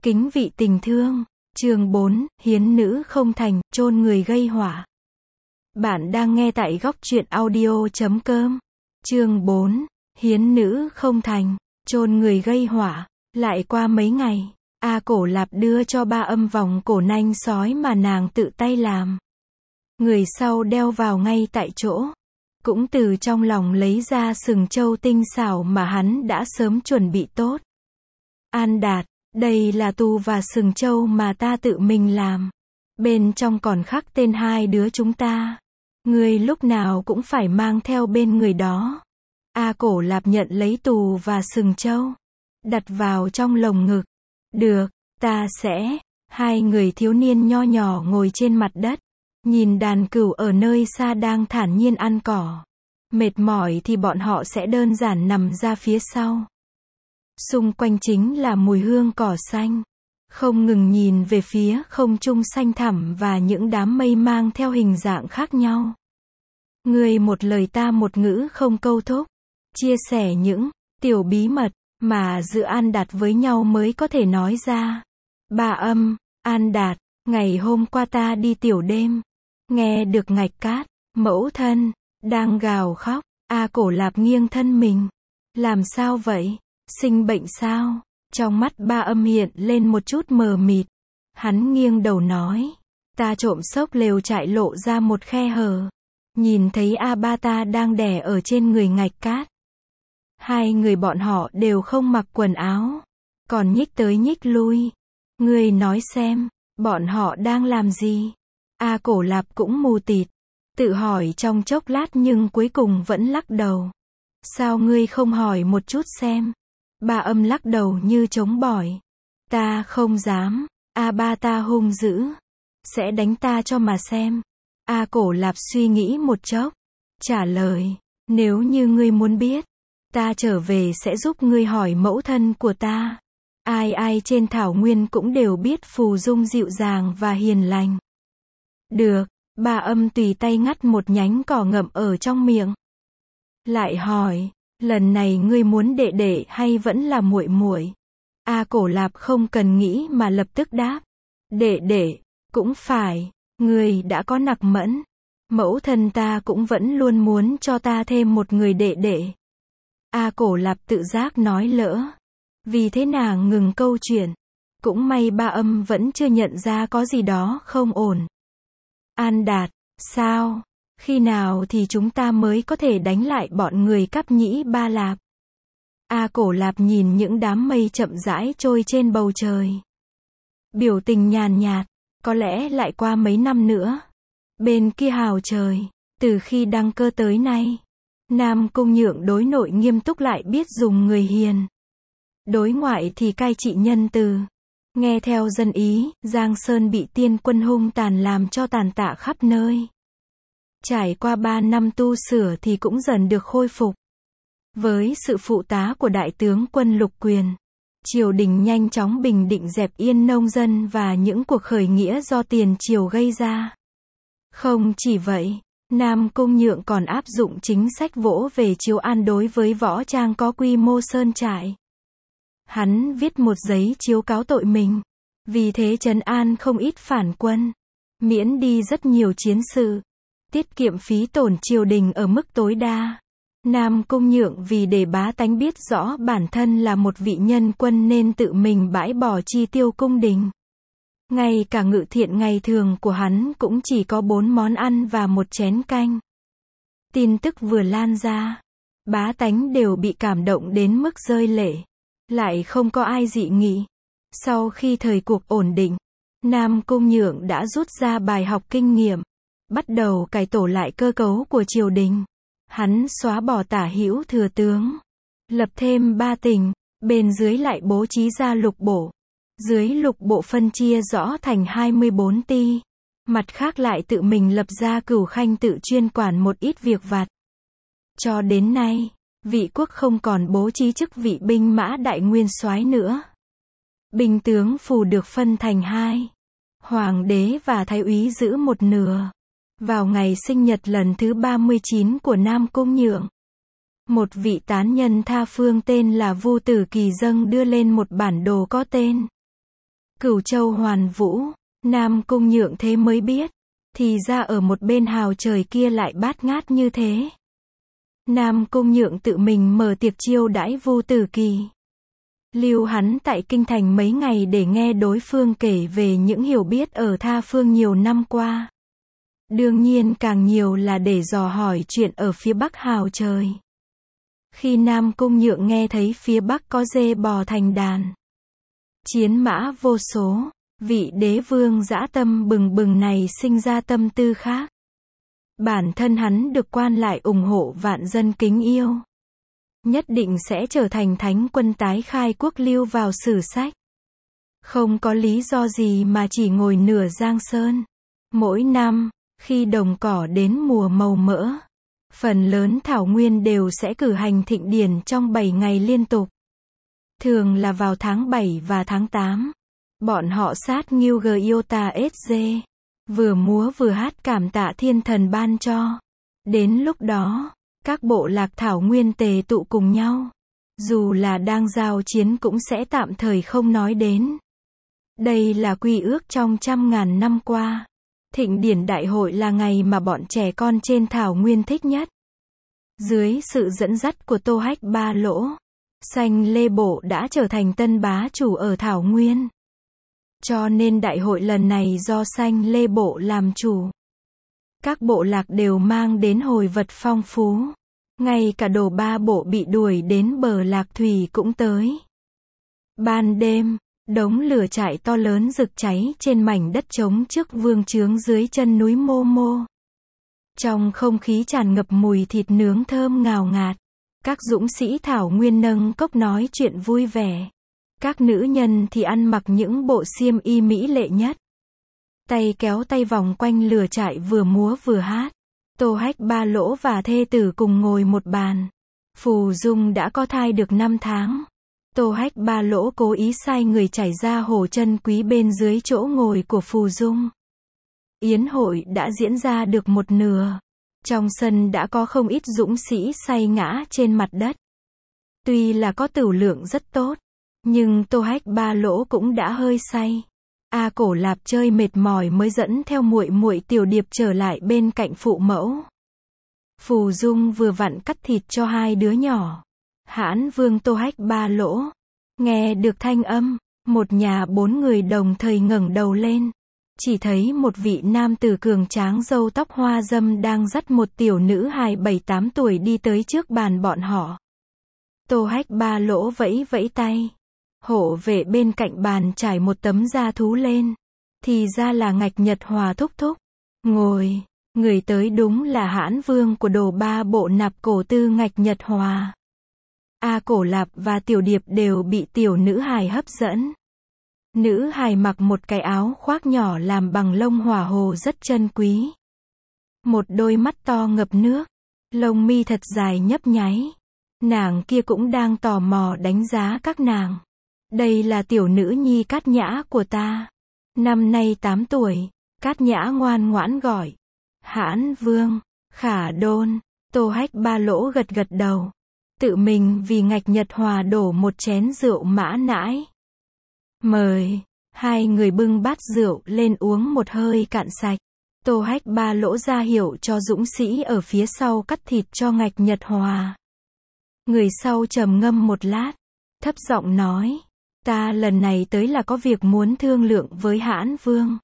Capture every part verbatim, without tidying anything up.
Kính vị tình thương, chương bốn, hiến nữ không thành, chôn người gây họa. Bạn đang nghe tại góc truyện audio chấm com. Chương bốn, hiến nữ không thành, chôn người gây họa. Lại qua mấy ngày, A Cổ Lạp đưa cho Ba Âm vòng cổ nanh sói mà nàng tự tay làm. Người sau đeo vào ngay tại chỗ. Cũng từ trong lòng lấy ra sừng trâu tinh xảo mà hắn đã sớm chuẩn bị tốt. An Đạt, đây là tu và sừng trâu mà ta tự mình làm. Bên trong còn khắc tên hai đứa chúng ta. Ngươi lúc nào cũng phải mang theo bên người đó. A Cổ Lạp nhận lấy tù và sừng trâu. Đặt vào trong lồng ngực. Được, ta sẽ. Hai người thiếu niên nho nhỏ ngồi trên mặt đất. Nhìn đàn cừu ở nơi xa đang thản nhiên ăn cỏ. Mệt mỏi thì bọn họ sẽ đơn giản nằm ra phía sau. Xung quanh chính là mùi hương cỏ xanh. Không ngừng nhìn về phía không trung xanh thẳm và những đám mây mang theo hình dạng khác nhau. Người một lời ta một ngữ không câu thúc. Chia sẻ những tiểu bí mật mà giữa An Đạt với nhau mới có thể nói ra. Ba Âm, An Đạt, ngày hôm qua ta đi tiểu đêm. Nghe được Ngạch Cát, mẫu thân, đang gào khóc. A Cổ Lạp nghiêng thân mình. Làm sao vậy? Sinh bệnh sao? Trong mắt Ba Âm hiện lên một chút mờ mịt. Hắn nghiêng đầu nói. Ta trộm xốc lều trại lộ ra một khe hở. Nhìn thấy A Ba ta đang đè ở trên người Ngạch Cát. Hai người bọn họ đều không mặc quần áo. Còn nhích tới nhích lui. Ngươi nói xem, bọn họ đang làm gì? A Cổ Lạp cũng mù tịt. Tự hỏi trong chốc lát nhưng cuối cùng vẫn lắc đầu. Sao ngươi không hỏi một chút xem? Ba Âm lắc đầu như chống bỏi. Ta không dám. A Ba ta hung dữ. Sẽ đánh ta cho mà xem. A Cổ Lạp suy nghĩ một chốc. Trả lời. Nếu như ngươi muốn biết. Ta trở về sẽ giúp ngươi hỏi mẫu thân của ta. Ai ai trên thảo nguyên cũng đều biết Phù Dung dịu dàng và hiền lành. Được. Ba Âm tùy tay ngắt một nhánh cỏ ngậm ở trong miệng. Lại hỏi. Lần này ngươi muốn đệ đệ hay vẫn là muội muội? A Cổ Lạp không cần nghĩ mà lập tức đáp. Đệ đệ, cũng phải, ngươi đã có nặc mẫn. Mẫu thân ta cũng vẫn luôn muốn cho ta thêm một người đệ đệ. A Cổ Lạp tự giác nói lỡ. Vì thế nàng ngừng câu chuyện. Cũng may Ba Âm vẫn chưa nhận ra có gì đó không ổn. An Đạt, sao? Khi nào thì chúng ta mới có thể đánh lại bọn người Cáp Nhĩ Ba Lạp? A Cổ Lạp nhìn những đám mây chậm rãi trôi trên bầu trời. Biểu tình nhàn nhạt, có lẽ lại qua mấy năm nữa. Bên kia hào trời, từ khi đăng cơ tới nay, Nam Cung Nhượng đối nội nghiêm túc lại biết dùng người hiền. Đối ngoại thì cai trị nhân từ. Nghe theo dân ý, Giang Sơn bị tiên quân hung tàn làm cho tàn tạ khắp nơi. Trải qua ba năm tu sửa thì cũng dần được khôi phục. Với sự phụ tá của đại tướng quân Lục Quyền, triều đình nhanh chóng bình định dẹp yên nông dân và những cuộc khởi nghĩa do tiền triều gây ra. Không chỉ vậy, Nam Cung Nhượng còn áp dụng chính sách vỗ về chiếu an đối với võ trang có quy mô sơn trại. Hắn viết một giấy chiếu cáo tội mình, vì thế trấn an không ít phản quân, miễn đi rất nhiều chiến sự, tiết kiệm phí tổn triều đình ở mức tối đa. Nam Cung Nhượng vì để bá tánh biết rõ bản thân là một vị nhân quân nên tự mình bãi bỏ chi tiêu cung đình. Ngay cả ngự thiện ngày thường của hắn cũng chỉ có bốn món ăn và một chén canh. Tin tức vừa lan ra, bá tánh đều bị cảm động đến mức rơi lệ. Lại không có ai dị nghị. Sau khi thời cuộc ổn định, Nam Cung Nhượng đã rút ra bài học kinh nghiệm, bắt đầu cải tổ lại cơ cấu của triều đình. Hắn xóa bỏ tả hữu thừa tướng, lập thêm ba tỉnh, bên dưới lại bố trí ra lục bộ. Dưới lục bộ phân chia rõ thành hai mươi bốn ty, mặt khác lại tự mình lập ra Cửu Khanh tự chuyên quản một ít việc vặt. Cho đến nay, vị quốc không còn bố trí chức vị binh mã đại nguyên soái nữa. Binh tướng phù được phân thành hai. Hoàng đế và thái úy giữ một nửa. Vào ngày sinh nhật lần thứ ba mươi chín của Nam Cung Nhượng, một vị tán nhân tha phương tên là Vu Tử Kỳ dâng đưa lên một bản đồ có tên Cửu Châu Hoàn Vũ, Nam Cung Nhượng thế mới biết, thì ra ở một bên hào trời kia lại bát ngát như thế. Nam Cung Nhượng tự mình mở tiệc chiêu đãi Vu Tử Kỳ. Lưu hắn tại kinh thành mấy ngày để nghe đối phương kể về những hiểu biết ở tha phương nhiều năm qua. Đương nhiên càng nhiều là để dò hỏi chuyện ở phía bắc hào trời. Khi Nam Cung Nhượng nghe thấy phía bắc có dê bò thành đàn, chiến mã vô số, vị đế vương dã tâm bừng bừng này sinh ra tâm tư khác. Bản thân hắn được quan lại ủng hộ vạn dân kính yêu, nhất định sẽ trở thành thánh quân tái khai quốc lưu vào sử sách. Không có lý do gì mà chỉ ngồi nửa Giang Sơn. Mỗi năm, khi đồng cỏ đến mùa màu mỡ, phần lớn thảo nguyên đều sẽ cử hành thịnh điển trong bảy ngày liên tục. Thường là vào tháng bảy và tháng tám. Bọn họ sát nghiêu Giota ét giê, vừa múa vừa hát cảm tạ thiên thần ban cho. Đến lúc đó, các bộ lạc thảo nguyên tề tụ cùng nhau. Dù là đang giao chiến cũng sẽ tạm thời không nói đến. Đây là quy ước trong trăm ngàn năm qua. Thịnh điển đại hội là ngày mà bọn trẻ con trên thảo nguyên thích nhất. Dưới sự dẫn dắt của Tô Hách Ba Lỗ, Sanh Lê Bộ đã trở thành tân bá chủ ở thảo nguyên. Cho nên đại hội lần này do Sanh Lê Bộ làm chủ. Các bộ lạc đều mang đến hồi vật phong phú. Ngay cả Đồ Ba Bộ bị đuổi đến bờ lạc thủy cũng tới. Ban đêm, đống lửa trại to lớn rực cháy trên mảnh đất trống trước vương trướng dưới chân núi Mô Mô. Trong không khí tràn ngập mùi thịt nướng thơm ngào ngạt. Các dũng sĩ thảo nguyên nâng cốc nói chuyện vui vẻ. Các nữ nhân thì ăn mặc những bộ xiêm y mỹ lệ nhất. Tay kéo tay vòng quanh lửa trại vừa múa vừa hát. Tô Hách Ba Lỗ và thê tử cùng ngồi một bàn. Phù Dung đã có thai được năm tháng. Tô Hách Ba Lỗ cố ý sai người chảy ra hồ chân quý bên dưới chỗ ngồi của Phù Dung. Yến hội đã diễn ra được một nửa. Trong sân đã có không ít dũng sĩ say ngã trên mặt đất. Tuy là có tửu lượng rất tốt, nhưng Tô Hách Ba Lỗ cũng đã hơi say. A Cổ Lạp chơi mệt mỏi mới dẫn theo muội muội Tiểu Điệp trở lại bên cạnh phụ mẫu. Phù Dung vừa vặn cắt thịt cho hai đứa nhỏ. Hãn Vương Tô Hách Ba Lỗ nghe được thanh âm, một nhà bốn người đồng thời ngẩng đầu lên. Chỉ thấy một vị nam tử cường tráng râu tóc hoa dâm đang dắt một tiểu nữ hài bảy tám tuổi đi tới trước bàn bọn họ. Tô Hách Ba Lỗ vẫy vẫy tay. Hộ vệ bên cạnh bàn trải một tấm da thú lên. Thì ra là Ngạch Nhật Hòa thúc thúc. Ngồi, người tới đúng là Hãn Vương của Đồ Ba Bộ Nạp Cổ Tư Ngạch Nhật Hòa. A Cổ Lạp và Tiểu Điệp đều bị tiểu nữ hài hấp dẫn. Nữ hài mặc một cái áo khoác nhỏ làm bằng lông hỏa hồ rất chân quý. Một đôi mắt to ngập nước, lông mi thật dài nhấp nháy. Nàng kia cũng đang tò mò đánh giá các nàng. Đây là tiểu nữ nhi Cát Nhã của ta. Năm nay tám tuổi, Cát Nhã ngoan ngoãn gọi. Hãn Vương, Khả Đôn, Tô Hách Ba Lỗ gật gật đầu. Tự mình vì Ngạch Nhật Hòa đổ một chén rượu mã nãi. Mời, hai người bưng bát rượu lên uống một hơi cạn sạch. Tô Hách Ba Lỗ ra hiệu cho dũng sĩ ở phía sau cắt thịt cho Ngạch Nhật Hòa. Người sau trầm ngâm một lát, thấp giọng nói, ta lần này tới là có việc muốn thương lượng với Hãn Vương.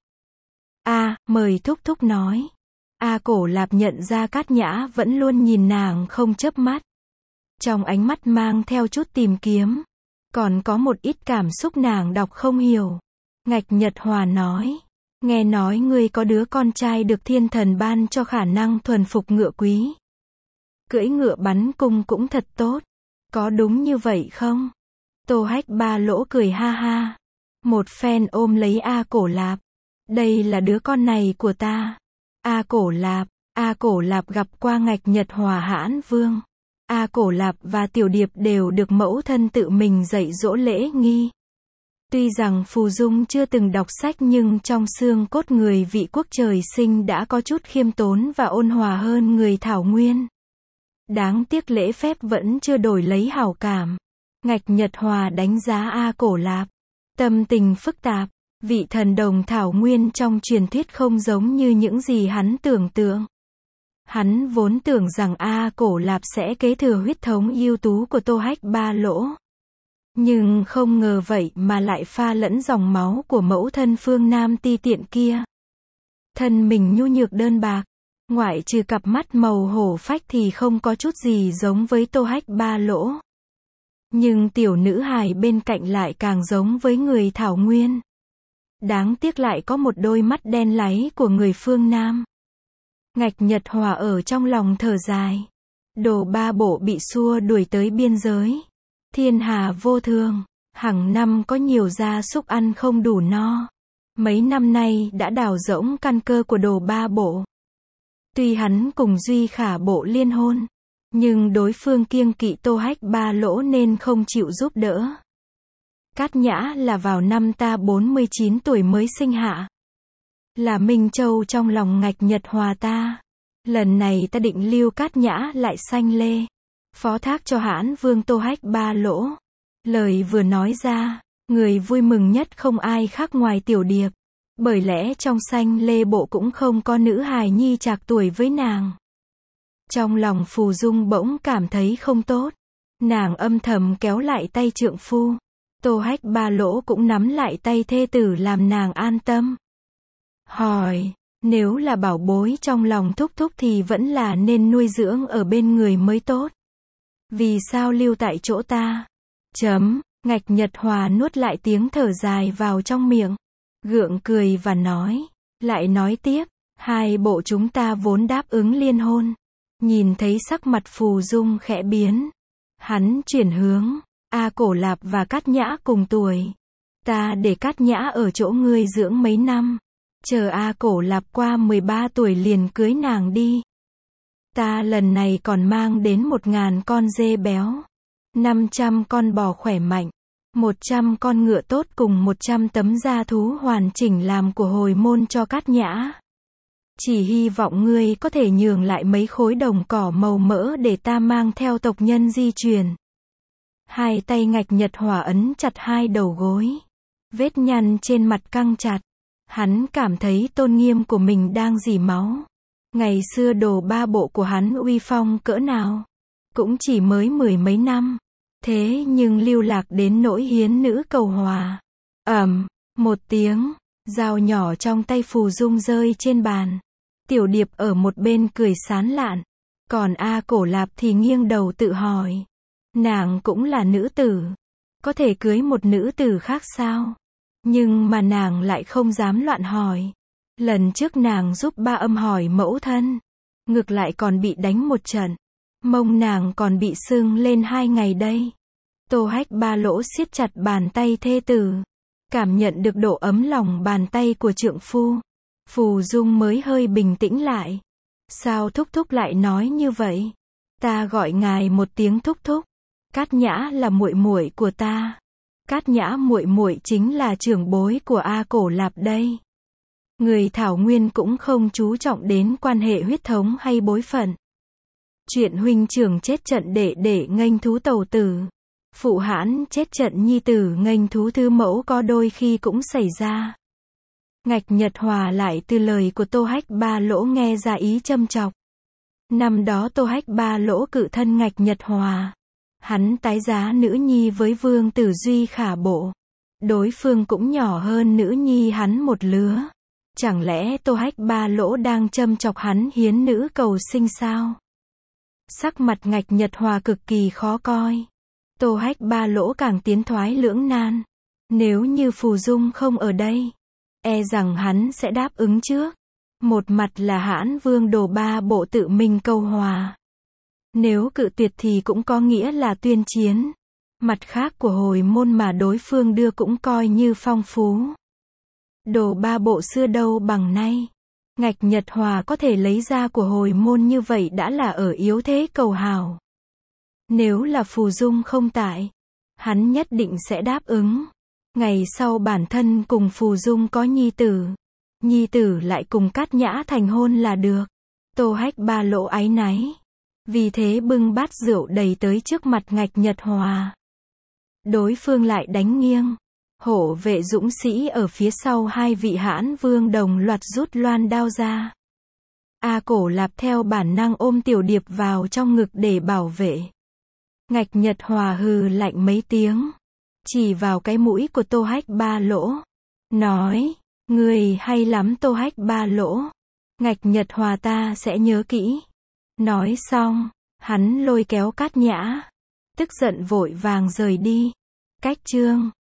A, mời thúc thúc nói. A Cổ Lạp nhận ra Cát Nhã vẫn luôn nhìn nàng không chớp mắt. Trong ánh mắt mang theo chút tìm kiếm. Còn có một ít cảm xúc nàng đọc không hiểu. Ngạch Nhật Hòa nói, nghe nói ngươi có đứa con trai được thiên thần ban cho khả năng thuần phục ngựa quý. Cưỡi ngựa bắn cung cũng thật tốt. Có đúng như vậy không? Tô Hách Ba Lỗ cười ha ha. Một phen ôm lấy A Cổ Lạp. Đây là đứa con này của ta. A Cổ Lạp, A Cổ Lạp gặp qua Ngạch Nhật Hòa Hãn Vương. A Cổ Lạp và Tiểu Điệp đều được mẫu thân tự mình dạy dỗ lễ nghi. Tuy rằng Phù Dung chưa từng đọc sách nhưng trong xương cốt người vị quốc trời sinh đã có chút khiêm tốn và ôn hòa hơn người thảo nguyên. Đáng tiếc lễ phép vẫn chưa đổi lấy hảo cảm. Ngạch Nhật Hòa đánh giá A Cổ Lạp. Tâm tình phức tạp. Vị thần đồng thảo nguyên trong truyền thuyết không giống như những gì hắn tưởng tượng. Hắn vốn tưởng rằng A Cổ Lạp sẽ kế thừa huyết thống ưu tú của Tô Hách Ba Lỗ. Nhưng không ngờ vậy mà lại pha lẫn dòng máu của mẫu thân phương Nam ti tiện kia. Thân mình nhu nhược đơn bạc, ngoại trừ cặp mắt màu hổ phách thì không có chút gì giống với Tô Hách Ba Lỗ. Nhưng tiểu nữ hài bên cạnh lại càng giống với người Thảo Nguyên. Đáng tiếc lại có một đôi mắt đen láy của người phương Nam. Ngạch Nhật Hòa ở trong lòng thở dài. Đồ Ba Bộ bị xua đuổi tới biên giới. Thiên hà vô thường, hàng năm có nhiều gia súc ăn không đủ no. Mấy năm nay đã đào rỗng căn cơ của Đồ Ba Bộ. Tuy hắn cùng Duy Khả Bộ liên hôn, nhưng đối phương kiêng kỵ Tô Hách Ba Lỗ nên không chịu giúp đỡ. Cát Nhã là vào năm ta bốn mươi chín tuổi mới sinh hạ. Là Minh Châu trong lòng Ngạch Nhật Hòa ta. Lần này ta định lưu Cát Nhã lại sanh lê. Phó thác cho hãn vương Tô Hách Ba Lỗ. Lời vừa nói ra, người vui mừng nhất không ai khác ngoài Tiểu Điệp. Bởi lẽ trong sanh lê bộ cũng không có nữ hài nhi trạc tuổi với nàng. Trong lòng Phù Dung bỗng cảm thấy không tốt. Nàng âm thầm kéo lại tay trượng phu. Tô Hách Ba Lỗ cũng nắm lại tay thê tử làm nàng an tâm. Hỏi, nếu là bảo bối trong lòng thúc thúc thì vẫn là nên nuôi dưỡng ở bên người mới tốt. Vì sao lưu tại chỗ ta? Chấm, Ngạch Nhật Hòa nuốt lại tiếng thở dài vào trong miệng. Gượng cười và nói, lại nói tiếp, hai bộ chúng ta vốn đáp ứng liên hôn. Nhìn thấy sắc mặt Phù Dung khẽ biến. Hắn chuyển hướng, A Cổ Lạp và Cát Nhã cùng tuổi. Ta để Cát Nhã ở chỗ ngươi dưỡng mấy năm. Chờ A Cổ Lạp qua mười ba tuổi liền cưới nàng đi. Ta lần này còn mang đến một ngàn con dê béo. Năm trăm con bò khỏe mạnh. Một trăm con ngựa tốt cùng một trăm tấm da thú hoàn chỉnh làm của hồi môn cho Cát Nhã. Chỉ hy vọng ngươi có thể nhường lại mấy khối đồng cỏ màu mỡ để ta mang theo tộc nhân di truyền. Hai tay Ngạch Nhật Hòa ấn chặt hai đầu gối. Vết nhăn trên mặt căng chặt. Hắn cảm thấy tôn nghiêm của mình đang rỉ máu. Ngày xưa Đồ Ba Bộ của hắn uy phong cỡ nào. Cũng chỉ mới mười mấy năm. Thế nhưng lưu lạc đến nỗi hiến nữ cầu hòa. Ầm, một tiếng, dao nhỏ trong tay Phù Dung rơi trên bàn. Tiểu Điệp ở một bên cười sán lạn. Còn A Cổ Lạp thì nghiêng đầu tự hỏi. Nàng cũng là nữ tử. Có thể cưới một nữ tử khác sao? Nhưng mà nàng lại không dám loạn hỏi. Lần trước nàng giúp ba âm hỏi mẫu thân. Ngược lại còn bị đánh một trận. Mông nàng còn bị sưng lên hai ngày đây. Tô Hách Ba Lỗ siết chặt bàn tay thê tử. Cảm nhận được độ ấm lòng bàn tay của trượng phu. Phù Dung mới hơi bình tĩnh lại. Sao thúc thúc lại nói như vậy? Ta gọi ngài một tiếng thúc thúc. Cát Nhã là muội muội của ta. Cát Nhã muội muội chính là trưởng bối của A Cổ Lạp đây. Người Thảo Nguyên cũng không chú trọng đến quan hệ huyết thống hay bối phận. Chuyện huynh trưởng chết trận đệ đệ nghênh thú tẩu tử. Phụ hãn chết trận nhi tử nghênh thú thư mẫu có đôi khi cũng xảy ra. Ngạch Nhật Hòa lại từ lời của Tô Hách Ba Lỗ nghe ra ý châm chọc. Năm đó Tô Hách Ba Lỗ cự thân Ngạch Nhật Hòa. Hắn tái giá nữ nhi với vương tử Duy Khả Bộ. Đối phương cũng nhỏ hơn nữ nhi hắn một lứa. Chẳng lẽ Tô Hách Ba Lỗ đang châm chọc hắn hiến nữ cầu sinh sao? Sắc mặt Ngạch Nhật Hòa cực kỳ khó coi. Tô Hách Ba Lỗ càng tiến thoái lưỡng nan. Nếu như Phù Dung không ở đây, e rằng hắn sẽ đáp ứng trước. Một mặt là hãn vương Đồ Ba Bộ tự mình cầu hòa. Nếu cự tuyệt thì cũng có nghĩa là tuyên chiến. Mặt khác của hồi môn mà đối phương đưa cũng coi như phong phú. Đồ Ba Bộ xưa đâu bằng nay. Ngạch Nhật Hòa có thể lấy ra của hồi môn như vậy đã là ở yếu thế cầu hào. Nếu là Phù Dung không tại, hắn nhất định sẽ đáp ứng. Ngày sau bản thân cùng Phù Dung có nhi tử. Nhi tử lại cùng Cát Nhã thành hôn là được. Tô Hách Ba Lỗ áy náy. Vì thế bưng bát rượu đầy tới trước mặt Ngạch Nhật Hòa. Đối phương lại đánh nghiêng. Hộ vệ dũng sĩ ở phía sau hai vị hãn vương đồng loạt rút loan đao ra. A Cổ Lạp theo bản năng ôm Tiểu Điệp vào trong ngực để bảo vệ. Ngạch Nhật Hòa hừ lạnh mấy tiếng, chỉ vào cái mũi của Tô Hách Ba Lỗ, nói, người hay lắm Tô Hách Ba Lỗ. Ngạch Nhật Hòa ta sẽ nhớ kỹ. Nói xong, hắn lôi kéo Cát Nhã, tức giận vội vàng rời đi. Cách chương